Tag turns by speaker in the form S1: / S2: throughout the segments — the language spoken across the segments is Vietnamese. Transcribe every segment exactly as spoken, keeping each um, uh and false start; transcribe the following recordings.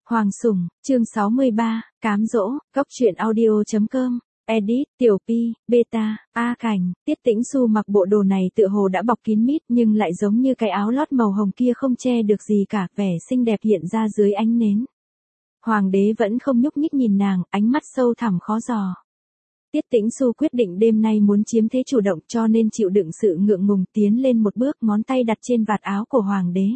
S1: Hoàng Sủng, chương sáu mươi ba, cám dỗ, cóc truyện audio.com, edit, Tiểu Pi, Beta, A Cảnh, Tiết Tĩnh Xu mặc bộ đồ này tựa hồ đã bọc kín mít nhưng lại giống như cái áo lót màu hồng kia không che được gì cả, vẻ xinh đẹp hiện ra dưới ánh nến. Hoàng đế vẫn không nhúc nhích nhìn nàng, ánh mắt sâu thẳm khó dò. Tiết Tĩnh Xu quyết định đêm nay muốn chiếm thế chủ động cho nên chịu đựng sự ngượng ngùng tiến lên một bước, ngón tay đặt trên vạt áo của hoàng đế.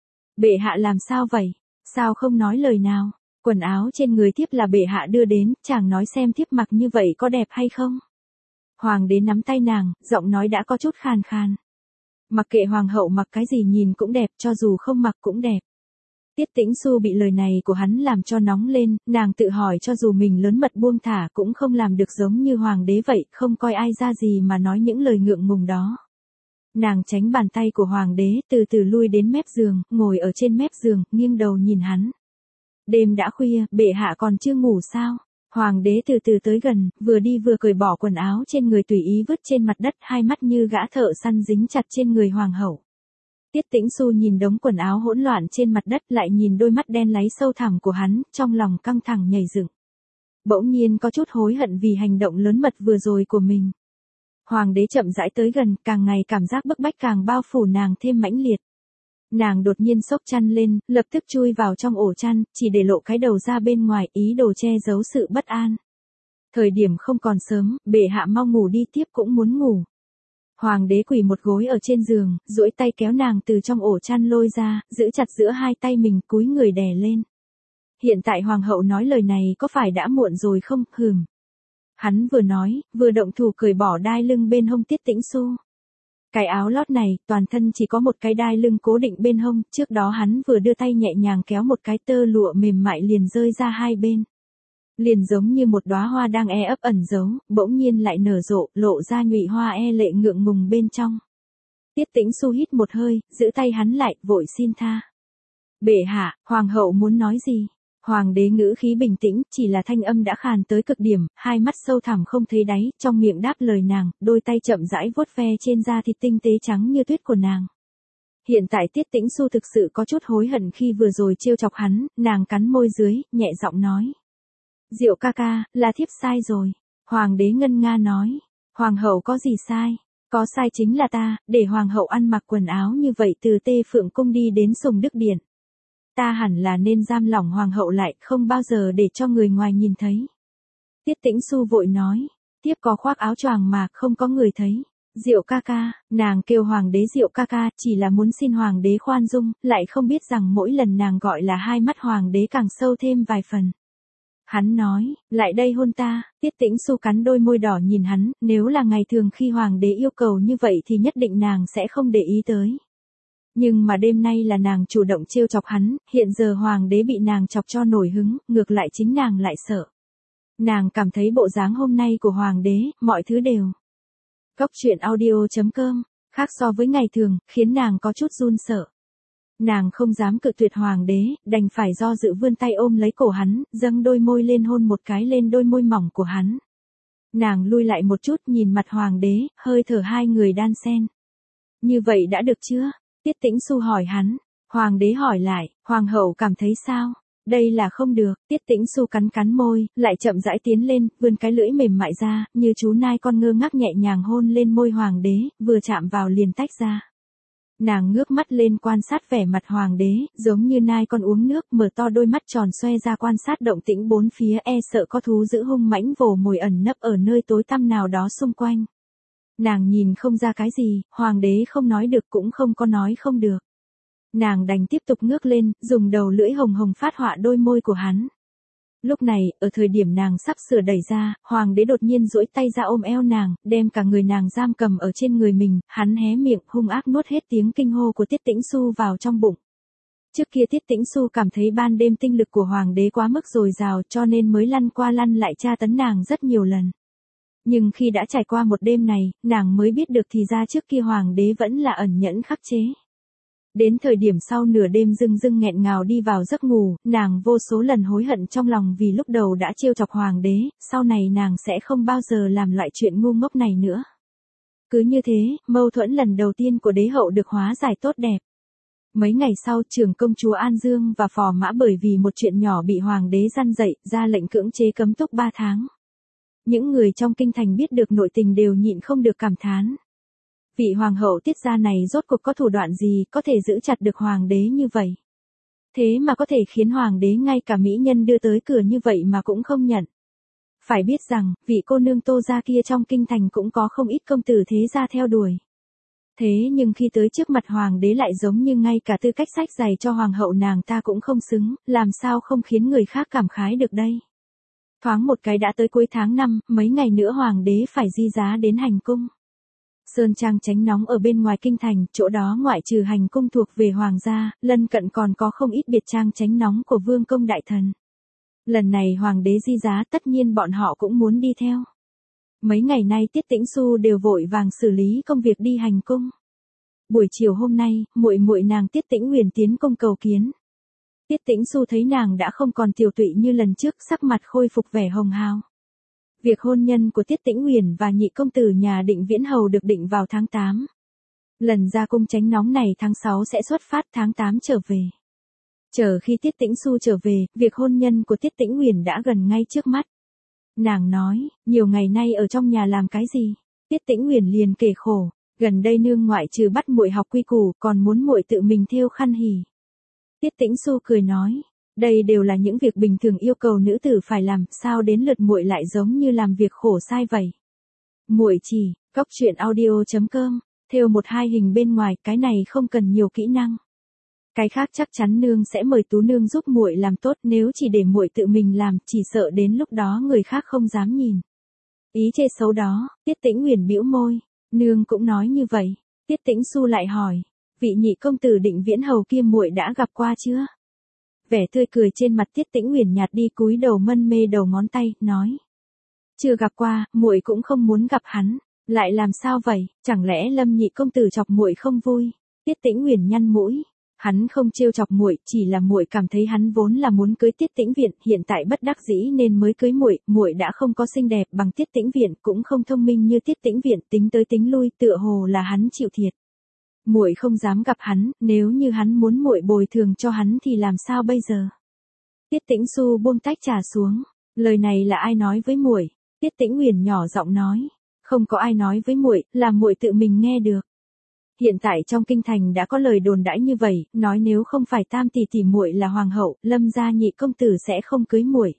S1: Bệ hạ làm sao vậy? Sao không nói lời nào? Quần áo trên người thiếp là bệ hạ đưa đến, chàng nói xem thiếp mặc như vậy có đẹp hay không? Hoàng đế nắm tay nàng, giọng nói đã có chút khàn khàn. Mặc kệ hoàng hậu mặc cái gì nhìn cũng đẹp, cho dù không mặc cũng đẹp. Tiết Tĩnh Xu bị lời này của hắn làm cho nóng lên, nàng tự hỏi cho dù mình lớn mật buông thả cũng không làm được giống như hoàng đế vậy, không coi ai ra gì mà nói những lời ngượng ngùng đó. Nàng tránh bàn tay của hoàng đế, từ từ lui đến mép giường, ngồi ở trên mép giường, nghiêng đầu nhìn hắn. Đêm đã khuya, bệ hạ còn chưa ngủ sao? Hoàng đế từ từ tới gần, vừa đi vừa cởi bỏ quần áo trên người tùy ý vứt trên mặt đất, hai mắt như gã thợ săn dính chặt trên người hoàng hậu. Tiết Tĩnh Xu nhìn đống quần áo hỗn loạn trên mặt đất, lại nhìn đôi mắt đen láy sâu thẳm của hắn, trong lòng căng thẳng nhảy dựng. Bỗng nhiên có chút hối hận vì hành động lớn mật vừa rồi của mình. Hoàng đế chậm rãi tới gần, càng ngày cảm giác bức bách càng bao phủ nàng thêm mãnh liệt. Nàng đột nhiên xốc chăn lên, lập tức chui vào trong ổ chăn, chỉ để lộ cái đầu ra bên ngoài, ý đồ che giấu sự bất an. Thời điểm không còn sớm, bệ hạ mau ngủ đi, tiếp cũng muốn ngủ. Hoàng đế quỳ một gối ở trên giường, duỗi tay kéo nàng từ trong ổ chăn lôi ra, giữ chặt giữa hai tay mình, cúi người đè lên. Hiện tại hoàng hậu nói lời này có phải đã muộn rồi không? Hừm. Hắn vừa nói, vừa động thủ cởi bỏ đai lưng bên hông Tiết Tĩnh Xu. Cái áo lót này, toàn thân chỉ có một cái đai lưng cố định bên hông, trước đó hắn vừa đưa tay nhẹ nhàng kéo một cái tơ lụa mềm mại liền rơi ra hai bên. Liền giống như một đóa hoa đang e ấp ẩn giấu, bỗng nhiên lại nở rộ, lộ ra nhụy hoa e lệ ngượng ngùng bên trong. Tiết Tĩnh Xu hít một hơi, giữ tay hắn lại, vội xin tha. Bệ hạ, hoàng hậu muốn nói gì? Hoàng đế ngữ khí bình tĩnh, chỉ là thanh âm đã khàn tới cực điểm, hai mắt sâu thẳm không thấy đáy, trong miệng đáp lời nàng, đôi tay chậm rãi vuốt ve trên da thịt tinh tế trắng như tuyết của nàng. Hiện tại Tiết Tĩnh Xu thực sự có chút hối hận khi vừa rồi trêu chọc hắn, nàng cắn môi dưới, nhẹ giọng nói. Diệu ca ca, là thiếp sai rồi. Hoàng đế ngân nga nói. Hoàng hậu có gì sai? Có sai chính là ta, để hoàng hậu ăn mặc quần áo như vậy từ Tê Phượng Cung đi đến Sùng Đức Điện. Ta hẳn là nên giam lỏng hoàng hậu lại, không bao giờ để cho người ngoài nhìn thấy. Tiết Tĩnh Xu vội nói. Thiếp có khoác áo choàng mà, không có người thấy. Diệu ca ca, nàng kêu hoàng đế Diệu ca ca, chỉ là muốn xin hoàng đế khoan dung, lại không biết rằng mỗi lần nàng gọi là hai mắt hoàng đế càng sâu thêm vài phần. Hắn nói, lại đây hôn ta. Tiết Tĩnh Xu cắn đôi môi đỏ nhìn hắn, nếu là ngày thường khi hoàng đế yêu cầu như vậy thì nhất định nàng sẽ không để ý tới. Nhưng mà đêm nay là nàng chủ động trêu chọc hắn, hiện giờ hoàng đế bị nàng chọc cho nổi hứng, ngược lại chính nàng lại sợ. Nàng cảm thấy bộ dáng hôm nay của hoàng đế, mọi thứ đều. Cóc truyện audio.com, khác so với ngày thường, khiến nàng có chút run sợ. Nàng không dám cự tuyệt hoàng đế, đành phải do dự vươn tay ôm lấy cổ hắn, dâng đôi môi lên hôn một cái lên đôi môi mỏng của hắn. Nàng lui lại một chút nhìn mặt hoàng đế, hơi thở hai người đan xen. Như vậy đã được chưa? Tiết Tĩnh Xu hỏi hắn. Hoàng đế hỏi lại, hoàng hậu cảm thấy sao? Đây là không được. Tiết Tĩnh Xu cắn cắn môi, lại chậm rãi tiến lên, vươn cái lưỡi mềm mại ra, như chú nai con ngơ ngác nhẹ nhàng hôn lên môi hoàng đế, vừa chạm vào liền tách ra. Nàng ngước mắt lên quan sát vẻ mặt hoàng đế, giống như nai con uống nước, mở to đôi mắt tròn xoe ra quan sát động tĩnh bốn phía, e sợ có thú dữ hung mãnh vồ mồi ẩn nấp ở nơi tối tăm nào đó xung quanh. Nàng nhìn không ra cái gì, hoàng đế không nói được cũng không có nói không được. Nàng đành tiếp tục ngước lên, dùng đầu lưỡi hồng hồng phát họa đôi môi của hắn. Lúc này, ở thời điểm nàng sắp sửa đẩy ra, hoàng đế đột nhiên duỗi tay ra ôm eo nàng, đem cả người nàng giam cầm ở trên người mình, hắn hé miệng hung ác nuốt hết tiếng kinh hô của Tiết Tĩnh Xu vào trong bụng. Trước kia Tiết Tĩnh Xu cảm thấy ban đêm tinh lực của hoàng đế quá mức dồi dào cho nên mới lăn qua lăn lại tra tấn nàng rất nhiều lần. Nhưng khi đã trải qua một đêm này, nàng mới biết được thì ra trước kia hoàng đế vẫn là ẩn nhẫn khắc chế. Đến thời điểm sau nửa đêm dưng dưng nghẹn ngào đi vào giấc ngủ, nàng vô số lần hối hận trong lòng vì lúc đầu đã trêu chọc hoàng đế, sau này nàng sẽ không bao giờ làm loại chuyện ngu ngốc này nữa. Cứ như thế, mâu thuẫn lần đầu tiên của đế hậu được hóa giải tốt đẹp. Mấy ngày sau, trưởng công chúa An Dương và phò mã bởi vì một chuyện nhỏ bị hoàng đế răn dậy, ra lệnh cưỡng chế cấm túc ba tháng. Những người trong kinh thành biết được nội tình đều nhịn không được cảm thán. Vị hoàng hậu Tiết gia này rốt cuộc có thủ đoạn gì có thể giữ chặt được hoàng đế như vậy? Thế mà có thể khiến hoàng đế ngay cả mỹ nhân đưa tới cửa như vậy mà cũng không nhận. Phải biết rằng, vị cô nương Tô gia kia trong kinh thành cũng có không ít công tử thế gia theo đuổi. Thế nhưng khi tới trước mặt hoàng đế lại giống như ngay cả tư cách sách giày cho hoàng hậu nàng ta cũng không xứng, làm sao không khiến người khác cảm khái được đây. Thoáng một cái đã tới cuối tháng năm, mấy ngày nữa hoàng đế phải di giá đến hành cung. Sơn trang tránh nóng ở bên ngoài kinh thành, chỗ đó ngoại trừ hành cung thuộc về hoàng gia, lân cận còn có không ít biệt trang tránh nóng của vương công đại thần. Lần này hoàng đế di giá tất nhiên bọn họ cũng muốn đi theo. Mấy ngày nay Tiết Tĩnh Xu đều vội vàng xử lý công việc đi hành cung. Buổi chiều hôm nay, muội muội nàng Tiết Tĩnh Huyền tiến cung cầu kiến. Tiết Tĩnh Xu thấy nàng đã không còn tiều tụy như lần trước, sắc mặt khôi phục vẻ hồng hào. Việc hôn nhân của Tiết Tĩnh Huyền và nhị công tử nhà Định Viễn Hầu được định vào tháng tám. Lần ra cung tránh nóng này tháng sáu sẽ xuất phát, tháng tám trở về. Chờ khi Tiết Tĩnh Xu trở về, việc hôn nhân của Tiết Tĩnh Huyền đã gần ngay trước mắt. Nàng nói, nhiều ngày nay ở trong nhà làm cái gì? Tiết Tĩnh Huyền liền kể khổ, gần đây nương ngoại trừ bắt muội học quy củ, còn muốn muội tự mình thêu khăn hỉ. Tiết Tĩnh Xu cười nói, đây đều là những việc bình thường yêu cầu nữ tử phải làm, sao đến lượt muội lại giống như làm việc khổ sai vậy? Muội chỉ, cóc truyện audio chấm com, thêu một hai hình bên ngoài, cái này không cần nhiều kỹ năng. Cái khác chắc chắn nương sẽ mời Tú nương giúp muội làm tốt, nếu chỉ để muội tự mình làm, chỉ sợ đến lúc đó người khác không dám nhìn. Ý chê xấu đó, Tiết Tĩnh Huyền bĩu môi, nương cũng nói như vậy. Tiết Tĩnh Xu lại hỏi, vị nhị công tử Định Viễn Hầu kia muội đã gặp qua chưa? Vẻ tươi cười trên mặt Tiết Tĩnh Huyền nhạt đi, cúi đầu mân mê đầu ngón tay, nói, chưa gặp qua, muội cũng không muốn gặp hắn. Lại làm sao vậy, chẳng lẽ Lâm nhị công tử chọc muội không vui? Tiết Tĩnh Huyền nhăn mũi. Hắn không trêu chọc muội, chỉ là muội cảm thấy hắn vốn là muốn cưới Tiết Tĩnh Viện, hiện tại bất đắc dĩ nên mới cưới muội, muội đã không có xinh đẹp bằng Tiết Tĩnh Viện, cũng không thông minh như Tiết Tĩnh Viện, tính tới tính lui, tựa hồ là hắn chịu thiệt. Muội không dám gặp hắn, nếu như hắn muốn muội bồi thường cho hắn thì làm sao bây giờ? Tiết Tĩnh Xu buông tách trà xuống, lời này là ai nói với muội? Tiết Tĩnh Huyền nhỏ giọng nói, không có ai nói với muội, là muội tự mình nghe được. Hiện tại trong kinh thành đã có lời đồn đãi như vậy, nói nếu không phải Tam tỷ tỷ muội là hoàng hậu, Lâm gia nhị công tử sẽ không cưới muội.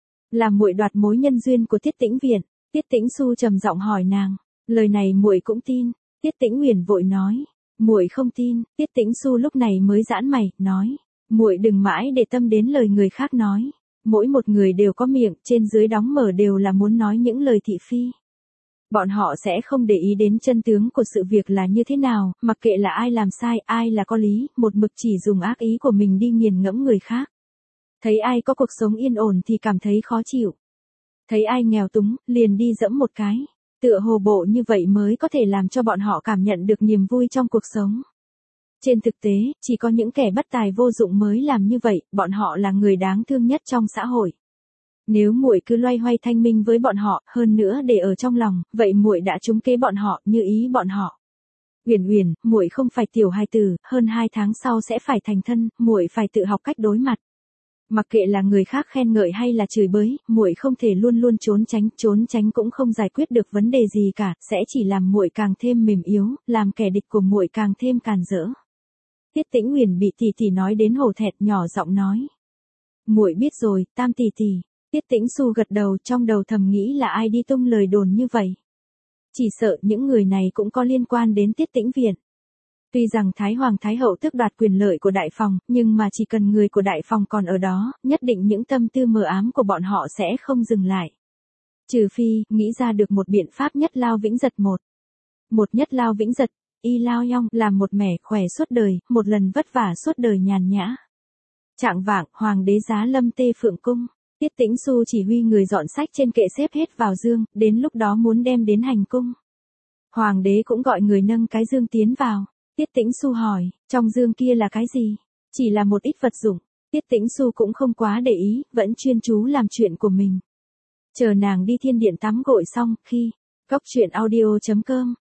S1: Là muội đoạt mối nhân duyên của Tiết Tĩnh Viện. Tiết Tĩnh Xu trầm giọng hỏi nàng, lời này muội cũng tin? Tiết Tĩnh Huyền vội nói, muội không tin. Tiết Tĩnh Xu lúc này mới giãn mày, nói, muội đừng mãi để tâm đến lời người khác nói. Mỗi một người đều có miệng, trên dưới đóng mở đều là muốn nói những lời thị phi. Bọn họ sẽ không để ý đến chân tướng của sự việc là như thế nào, mặc kệ là ai làm sai, ai là có lý, một mực chỉ dùng ác ý của mình đi nghiền ngẫm người khác. Thấy ai có cuộc sống yên ổn thì cảm thấy khó chịu. Thấy ai nghèo túng, liền đi dẫm một cái. Tựa hồ bộ như vậy mới có thể làm cho bọn họ cảm nhận được niềm vui trong cuộc sống. Trên thực tế, chỉ có những kẻ bất tài vô dụng mới làm như vậy, bọn họ là người đáng thương nhất trong xã hội. Nếu muội cứ loay hoay thanh minh với bọn họ, hơn nữa để ở trong lòng, vậy muội đã trúng kế bọn họ, như ý bọn họ. Uyển Uyển, muội không phải tiểu hài tử, hơn hai tháng sau sẽ phải thành thân, muội phải tự học cách đối mặt. Mặc kệ là người khác khen ngợi hay là chửi bới, muội không thể luôn luôn trốn tránh, trốn tránh cũng không giải quyết được vấn đề gì cả, sẽ chỉ làm muội càng thêm mềm yếu, làm kẻ địch của muội càng thêm càn rỡ. Tiết Tĩnh Huyền bị tỷ tỷ nói đến hổ thẹn, nhỏ giọng nói, muội biết rồi, Tam tỷ tỷ. Tiết Tĩnh Xu gật đầu, trong đầu thầm nghĩ là ai đi tung lời đồn như vậy. Chỉ sợ những người này cũng có liên quan đến Tiết Tĩnh Viện. Tuy rằng Thái Hoàng Thái Hậu tước đoạt quyền lợi của đại phòng, nhưng mà chỉ cần người của đại phòng còn ở đó, nhất định những tâm tư mờ ám của bọn họ sẽ không dừng lại. Trừ phi, nghĩ ra được một biện pháp nhất lao vĩnh giật một. Một nhất lao vĩnh giật, y lao yong, làm một mẻ khỏe suốt đời, một lần vất vả suốt đời nhàn nhã. Trạng vạng, Hoàng đế giá lâm Tê Phượng Cung. Tiết Tĩnh Xu chỉ huy người dọn sách trên kệ xếp hết vào dương, đến lúc đó muốn đem đến hành cung. Hoàng đế cũng gọi người nâng cái dương tiến vào. Tiết Tĩnh Xu hỏi, trong dương kia là cái gì? Chỉ là một ít vật dụng. Tiết Tĩnh Xu cũng không quá để ý, vẫn chuyên chú làm chuyện của mình. Chờ nàng đi thiên điện tắm gội xong, khi, cóc truyện audio chấm com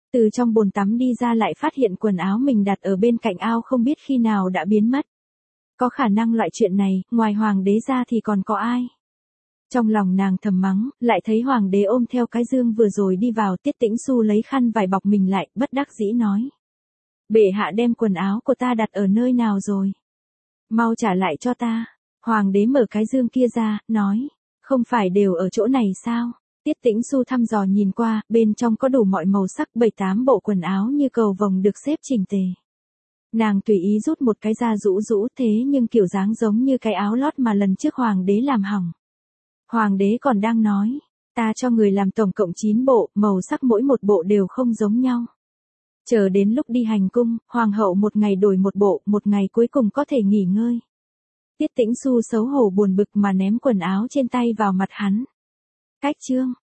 S1: Từ trong bồn tắm đi ra lại phát hiện quần áo mình đặt ở bên cạnh ao không biết khi nào đã biến mất. Có khả năng loại chuyện này, ngoài hoàng đế ra thì còn có ai? Trong lòng nàng thầm mắng, lại thấy hoàng đế ôm theo cái dương vừa rồi đi vào. Tiết Tĩnh Xu lấy khăn vải bọc mình lại, bất đắc dĩ nói. Bệ hạ đem quần áo của ta đặt ở nơi nào rồi? Mau trả lại cho ta. Hoàng đế mở cái dương kia ra, nói. Không phải đều ở chỗ này sao? Tiết Tĩnh Xu thăm dò nhìn qua, bên trong có đủ mọi màu sắc, bảy tám bộ quần áo như cầu vồng được xếp chỉnh tề. Nàng tùy ý rút một cái ra rũ rũ, thế nhưng kiểu dáng giống như cái áo lót mà lần trước hoàng đế làm hỏng. Hoàng đế còn đang nói, ta cho người làm tổng cộng chín bộ, màu sắc mỗi một bộ đều không giống nhau. Chờ đến lúc đi hành cung, hoàng hậu một ngày đổi một bộ, một ngày cuối cùng có thể nghỉ ngơi. Tiết Tĩnh Xu xấu hổ buồn bực mà ném quần áo trên tay vào mặt hắn. Cách chương